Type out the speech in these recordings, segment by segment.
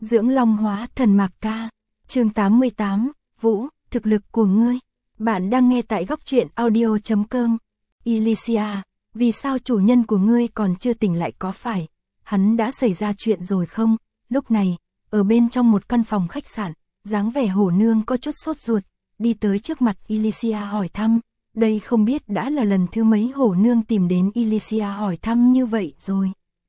Dưỡng Long hóa thần Mạc Ca. Chương 88, Vũ, thực lực của ngươi. Bạn đang nghe tại góc truyện audio.com. Elysia, vì sao chủ nhân của ngươi còn chưa tỉnh lại, có phải hắn đã xảy ra chuyện rồi không? Lúc này, ở bên trong một căn phòng khách sạn, dáng vẻ Hổ Nương có chút sốt ruột, đi tới trước mặt Elysia hỏi thăm. Đây không biết đã là lần thứ mấy Hổ Nương tìm đến Elysia hỏi thăm như vậy rồi.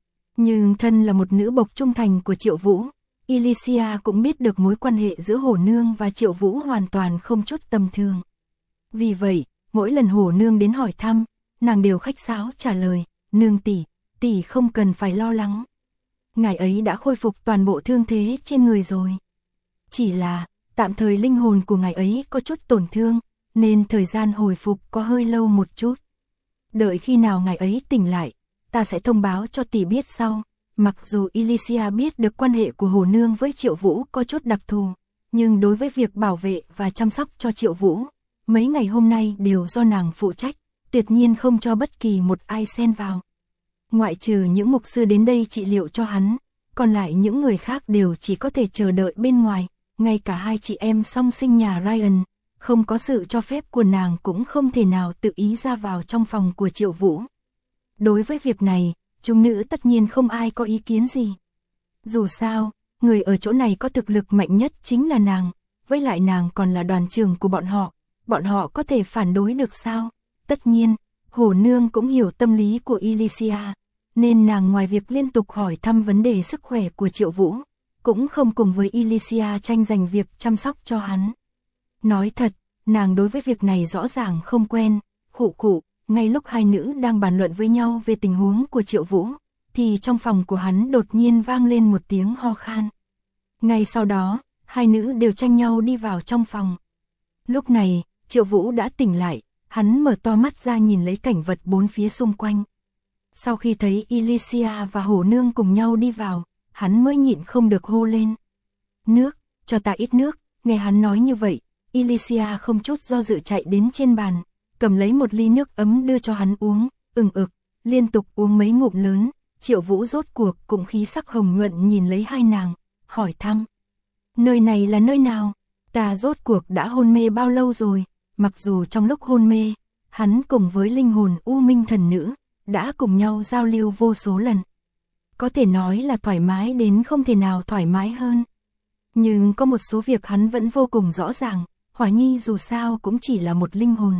Nhưng thân là một nữ bộc trung thành của Triệu Vũ, Elysia cũng biết được mối quan hệ giữa Hổ Nương và Triệu Vũ hoàn toàn không chút tầm thường. Vì vậy, mỗi lần Hổ Nương đến hỏi thăm, nàng đều khách sáo trả lời, nương tỷ không cần phải lo lắng. Ngài ấy đã khôi phục toàn bộ thương thế trên người rồi. Chỉ là, tạm thời linh hồn của ngài ấy có chút tổn thương, nên thời gian hồi phục có hơi lâu một chút. Đợi khi nào ngài ấy tỉnh lại, ta sẽ thông báo cho tỷ biết sau. Mặc dù Elysia biết được quan hệ của Hổ Nương với Triệu Vũ có chút đặc thù, nhưng đối với việc bảo vệ và chăm sóc cho Triệu Vũ, mấy ngày hôm nay đều do nàng phụ trách, tuyệt nhiên không cho bất kỳ một ai xen vào. Ngoại trừ những mục sư đến đây trị liệu cho hắn, còn lại những người khác đều chỉ có thể chờ đợi bên ngoài, ngay cả hai chị em song sinh nhà Ryan, không có sự cho phép của nàng cũng không thể nào tự ý ra vào trong phòng của Triệu Vũ. Đối với việc này, chúng nữ tất nhiên không ai có ý kiến gì. Dù sao, người ở chỗ này có thực lực mạnh nhất chính là nàng, với lại nàng còn là đoàn trưởng của bọn họ có thể phản đối được sao? Tất nhiên, Hổ Nương cũng hiểu tâm lý của Elysia, nên nàng ngoài việc liên tục hỏi thăm vấn đề sức khỏe của Triệu Vũ, cũng không cùng với Elysia tranh giành việc chăm sóc cho hắn. Nói thật, nàng đối với việc này rõ ràng không quen, khụ, ngay lúc hai nữ đang bàn luận với nhau về tình huống của Triệu Vũ, thì trong phòng của hắn đột nhiên vang lên một tiếng ho khan. Ngay sau đó, hai nữ đều tranh nhau đi vào trong phòng. Lúc này, Triệu Vũ đã tỉnh lại, hắn mở to mắt ra nhìn lấy cảnh vật bốn phía xung quanh. Sau khi thấy Elysia và Hổ Nương cùng nhau đi vào, hắn mới nhịn không được hô lên. Nước, cho ta ít nước. Nghe hắn nói như vậy, Elysia không chút do dự chạy đến trên bàn, cầm lấy một ly nước ấm đưa cho hắn uống, liên tục uống mấy ngụm lớn. Triệu Vũ rốt cuộc cũng khí sắc hồng nhuận nhìn lấy hai nàng, hỏi thăm. Nơi này là nơi nào? Ta rốt cuộc đã hôn mê bao lâu rồi? Mặc dù trong lúc hôn mê, hắn cùng với linh hồn U Minh thần nữ, đã cùng nhau giao lưu vô số lần. Có thể nói là thoải mái đến không thể nào thoải mái hơn. Nhưng có một số việc hắn vẫn vô cùng rõ ràng, Hỏa Nhi dù sao cũng chỉ là một linh hồn.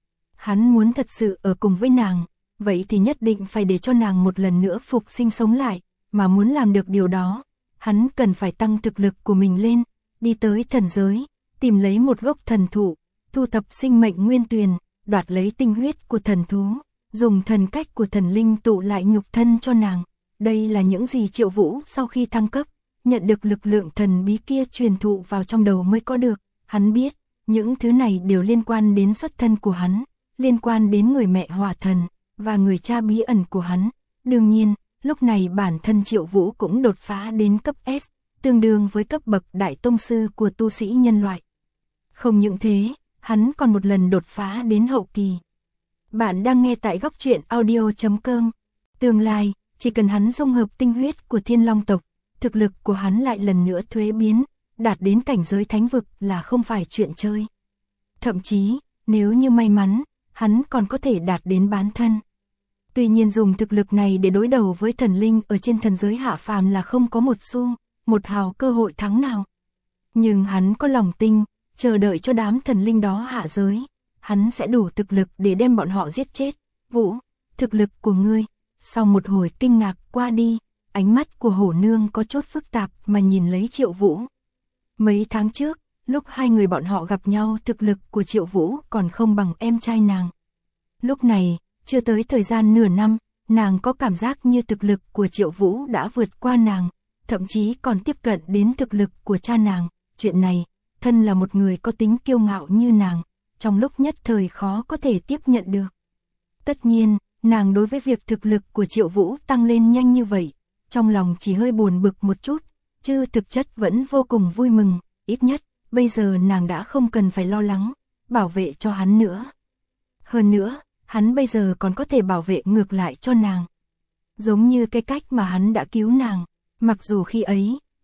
Hắn muốn thật sự ở cùng với nàng, vậy thì nhất định phải để cho nàng một lần nữa phục sinh sống lại, mà muốn làm được điều đó, hắn cần phải tăng thực lực của mình lên, đi tới thần giới, tìm lấy một gốc thần thụ, thu thập sinh mệnh nguyên tuyền, đoạt lấy tinh huyết của thần thú, dùng thần cách của thần linh tụ lại nhục thân cho nàng. Đây là những gì Triệu Vũ sau khi thăng cấp, nhận được lực lượng thần bí kia truyền thụ vào trong đầu mới có được. Hắn biết, những thứ này đều liên quan đến xuất thân của hắn, liên quan đến người mẹ Hỏa Thần, và người cha bí ẩn của hắn. Đương nhiên, lúc này bản thân Triệu Vũ cũng đột phá đến cấp S, tương đương với cấp bậc đại tông sư của tu sĩ nhân loại. Không những thế, hắn còn một lần đột phá đến hậu kỳ. Bạn đang nghe tại góc truyện audio.com. Tương lai, chỉ cần hắn dung hợp tinh huyết của Thiên Long tộc, thực lực của hắn lại lần nữa thuế biến, đạt đến cảnh giới thánh vực là không phải chuyện chơi. Thậm chí, nếu như may mắn, hắn còn có thể đạt đến bán thân. Tuy nhiên dùng thực lực này để đối đầu với thần linh ở trên thần giới hạ phàm là không có một xu, một hào cơ hội thắng nào. Nhưng hắn có lòng tin, chờ đợi cho đám thần linh đó hạ giới, hắn sẽ đủ thực lực để đem bọn họ giết chết. Vũ, thực lực của ngươi. Sau một hồi kinh ngạc qua đi, ánh mắt của Hổ Nương có chút phức tạp mà nhìn lấy Triệu Vũ. Mấy tháng trước, lúc hai người bọn họ gặp nhau, thực lực của Triệu Vũ còn không bằng em trai nàng. Lúc này, chưa tới thời gian nửa năm, nàng có cảm giác như thực lực của Triệu Vũ đã vượt qua nàng, thậm chí còn tiếp cận đến thực lực của cha nàng. Chuyện này, thân là một người có tính kiêu ngạo như nàng, trong lúc nhất thời khó có thể tiếp nhận được. Tất nhiên, nàng đối với việc thực lực của Triệu Vũ tăng lên nhanh như vậy, trong lòng chỉ hơi buồn bực một chút, chứ thực chất vẫn vô cùng vui mừng, ít nhất, bây giờ nàng đã không cần phải lo lắng, bảo vệ cho hắn nữa. Hơn nữa, hắn bây giờ còn có thể bảo vệ ngược lại cho nàng. Giống như cái cách mà hắn đã cứu nàng, mặc dù khi ấy,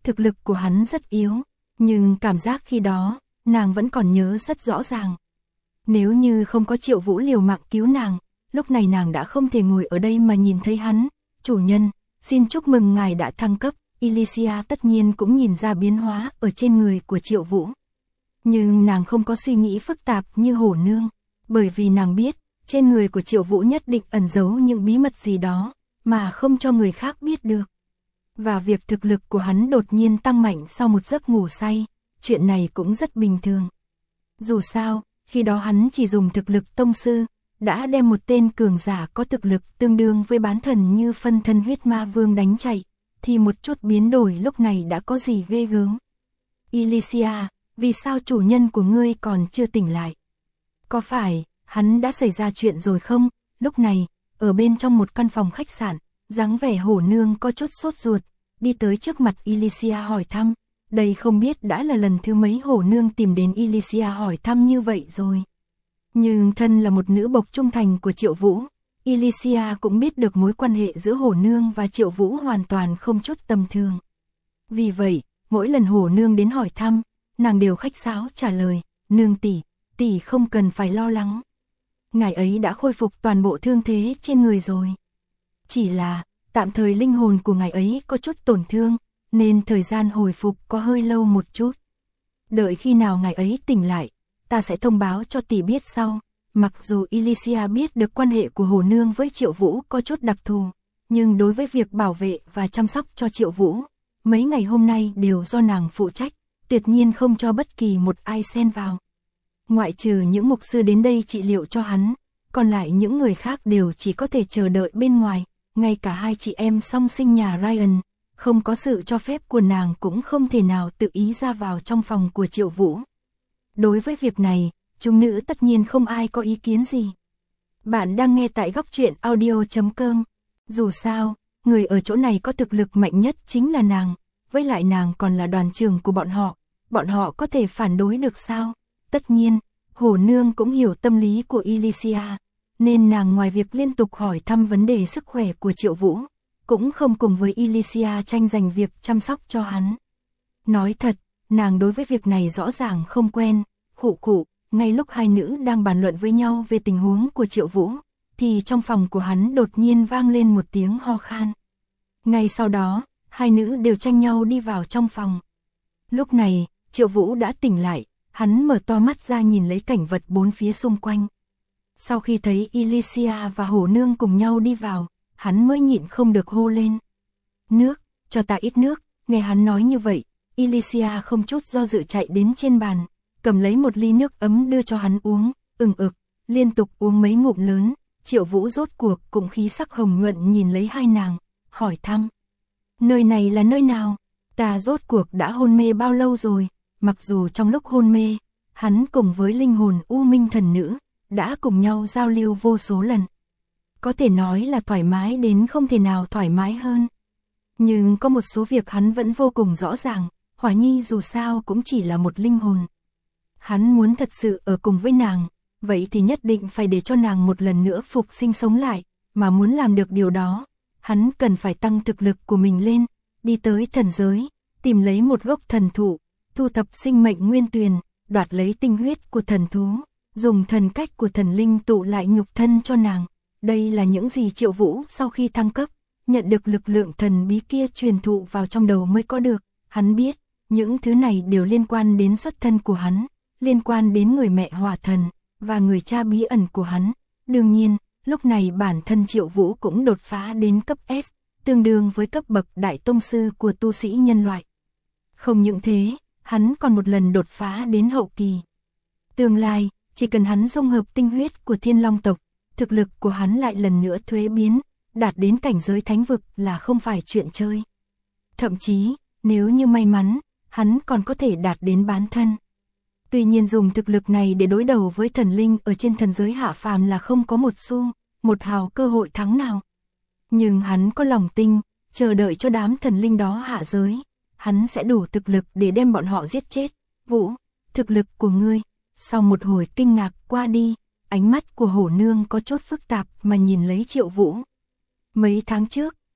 thực lực của hắn rất yếu, nhưng cảm giác khi đó, nàng vẫn còn nhớ rất rõ ràng. Nếu như không có Triệu Vũ liều mạng cứu nàng, lúc này nàng đã không thể ngồi ở đây mà nhìn thấy hắn. Chủ nhân, xin chúc mừng ngài đã thăng cấp. Elysia tất nhiên cũng nhìn ra biến hóa ở trên người của Triệu Vũ. Nhưng nàng không có suy nghĩ phức tạp như Hổ Nương, bởi vì nàng biết, trên người của Triệu Vũ nhất định ẩn giấu những bí mật gì đó, mà không cho người khác biết được. Và việc thực lực của hắn đột nhiên tăng mạnh sau một giấc ngủ say, chuyện này cũng rất bình thường. Dù sao, khi đó hắn chỉ dùng thực lực tông sư, đã đem một tên cường giả có thực lực tương đương với bán thần như phân thân huyết ma vương đánh chạy, thì một chút biến đổi lúc này đã có gì ghê gớm. Elysia, vì sao chủ nhân của ngươi còn chưa tỉnh lại? Có phải, hắn đã xảy ra chuyện rồi không? Lúc này, ở bên trong một căn phòng khách sạn, dáng vẻ Hổ Nương có chút sốt ruột, đi tới trước mặt Elysia hỏi thăm. Đây không biết đã là lần thứ mấy Hổ Nương tìm đến Elysia hỏi thăm như vậy rồi. Nhưng thân là một nữ bộc trung thành của Triệu Vũ, Elysia cũng biết được mối quan hệ giữa Hổ Nương và Triệu Vũ hoàn toàn không chút tầm thường. Vì vậy, mỗi lần Hổ Nương đến hỏi thăm, nàng đều khách sáo trả lời, nương tỷ, tỷ không cần phải lo lắng. Ngài ấy đã khôi phục toàn bộ thương thế trên người rồi. Chỉ là, tạm thời linh hồn của ngài ấy có chút tổn thương, nên thời gian hồi phục có hơi lâu một chút. Đợi khi nào ngài ấy tỉnh lại, ta sẽ thông báo cho tỷ biết sau. Mặc dù Elysia biết được quan hệ của Hổ Nương với Triệu Vũ có chút đặc thù, nhưng đối với việc bảo vệ và chăm sóc cho Triệu Vũ, mấy ngày hôm nay đều do nàng phụ trách, tuyệt nhiên không cho bất kỳ một ai xen vào. Ngoại trừ những mục sư đến đây trị liệu cho hắn, còn lại những người khác đều chỉ có thể chờ đợi bên ngoài, ngay cả hai chị em song sinh nhà Ryan, không có sự cho phép của nàng cũng không thể nào tự ý ra vào trong phòng của Triệu Vũ. Đối với việc này, chúng nữ tất nhiên không ai có ý kiến gì. Bạn đang nghe tại góc truyện audio.com. Dù sao, người ở chỗ này có thực lực mạnh nhất chính là nàng, với lại nàng còn là đoàn trưởng của bọn họ có thể phản đối được sao? Tất nhiên, Hổ Nương cũng hiểu tâm lý của Elysia, nên nàng ngoài việc liên tục hỏi thăm vấn đề sức khỏe của Triệu Vũ, cũng không cùng với Elysia tranh giành việc chăm sóc cho hắn. Nói thật, nàng đối với việc này rõ ràng không quen. Khụ, ngay lúc hai nữ đang bàn luận với nhau về tình huống của Triệu Vũ, thì trong phòng của hắn đột nhiên vang lên một tiếng ho khan. Ngay sau đó, hai nữ đều tranh nhau đi vào trong phòng. Lúc này, Triệu Vũ đã tỉnh lại, hắn mở to mắt ra nhìn lấy cảnh vật bốn phía xung quanh. Sau khi thấy Elysia và Hổ Nương cùng nhau đi vào, hắn mới nhịn không được hô lên. Nước, cho ta ít nước. Nghe hắn nói như vậy, Elysia không chút do dự chạy đến trên bàn, cầm lấy một ly nước ấm đưa cho hắn uống, liên tục uống mấy ngụm lớn. Triệu Vũ rốt cuộc cũng khí sắc hồng nhuận nhìn lấy hai nàng, hỏi thăm. Nơi này là nơi nào? Ta rốt cuộc đã hôn mê bao lâu rồi? Mặc dù trong lúc hôn mê, hắn cùng với linh hồn U Minh thần nữ, đã cùng nhau giao lưu vô số lần. Có thể nói là thoải mái đến không thể nào thoải mái hơn. Nhưng có một số việc hắn vẫn vô cùng rõ ràng, Hỏa Nhi dù sao cũng chỉ là một linh hồn. Hắn muốn thật sự ở cùng với nàng, vậy thì nhất định phải để cho nàng một lần nữa phục sinh sống lại, mà muốn làm được điều đó, hắn cần phải tăng thực lực của mình lên, đi tới thần giới, tìm lấy một gốc thần thụ, thu thập sinh mệnh nguyên tuyền, đoạt lấy tinh huyết của thần thú, dùng thần cách của thần linh tụ lại nhục thân cho nàng. Đây là những gì Triệu Vũ sau khi thăng cấp, nhận được lực lượng thần bí kia truyền thụ vào trong đầu mới có được. Hắn biết, những thứ này đều liên quan đến xuất thân của hắn, liên quan đến người mẹ hỏa thần, và người cha bí ẩn của hắn. Đương nhiên, lúc này bản thân Triệu Vũ cũng đột phá đến cấp S, tương đương với cấp bậc đại tông sư của tu sĩ nhân loại. Không những thế, hắn còn một lần đột phá đến hậu kỳ. Tương lai, chỉ cần hắn dung hợp tinh huyết của Thiên Long tộc, thực lực của hắn lại lần nữa thuế biến, đạt đến cảnh giới thánh vực là không phải chuyện chơi. Thậm chí, nếu như may mắn, hắn còn có thể đạt đến bán thân. Tuy nhiên dùng thực lực này để đối đầu với thần linh ở trên thần giới hạ phàm là không có một xu, một hào cơ hội thắng nào. Nhưng hắn có lòng tin, chờ đợi cho đám thần linh đó hạ giới, hắn sẽ đủ thực lực để đem bọn họ giết chết. Vũ, thực lực của ngươi. Sau một hồi kinh ngạc qua đi, ánh mắt của Hổ Nương có chút phức tạp mà nhìn lấy Triệu Vũ. Mấy tháng trước,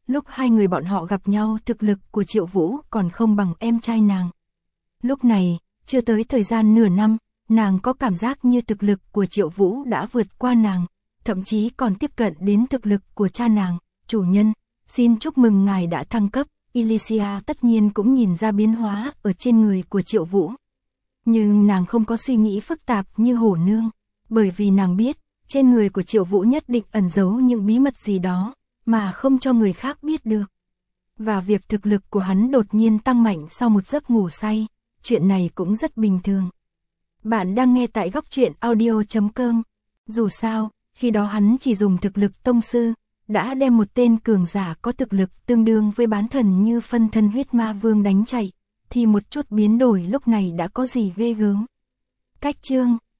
Lúc hai người bọn họ gặp nhau, thực lực của Triệu Vũ còn không bằng em trai nàng. Lúc này, chưa tới thời gian nửa năm, nàng có cảm giác như thực lực của Triệu Vũ đã vượt qua nàng, thậm chí còn tiếp cận đến thực lực của cha nàng. Chủ nhân, xin chúc mừng ngài đã thăng cấp. Elysia tất nhiên cũng nhìn ra biến hóa ở trên người của Triệu Vũ. Nhưng nàng không có suy nghĩ phức tạp như Hổ Nương, bởi vì nàng biết, trên người của Triệu Vũ nhất định ẩn giấu những bí mật gì đó, mà không cho người khác biết được. Và việc thực lực của hắn đột nhiên tăng mạnh sau một giấc ngủ say, chuyện này cũng rất bình thường. Bạn đang nghe tại Góc Truyện Audio.com. Dù sao, khi đó hắn chỉ dùng thực lực tông sư, đã đem một tên cường giả có thực lực tương đương với bán thần như phân thân huyết ma vương đánh chạy, thì một chút biến đổi lúc này đã có gì ghê gớm. Cách chương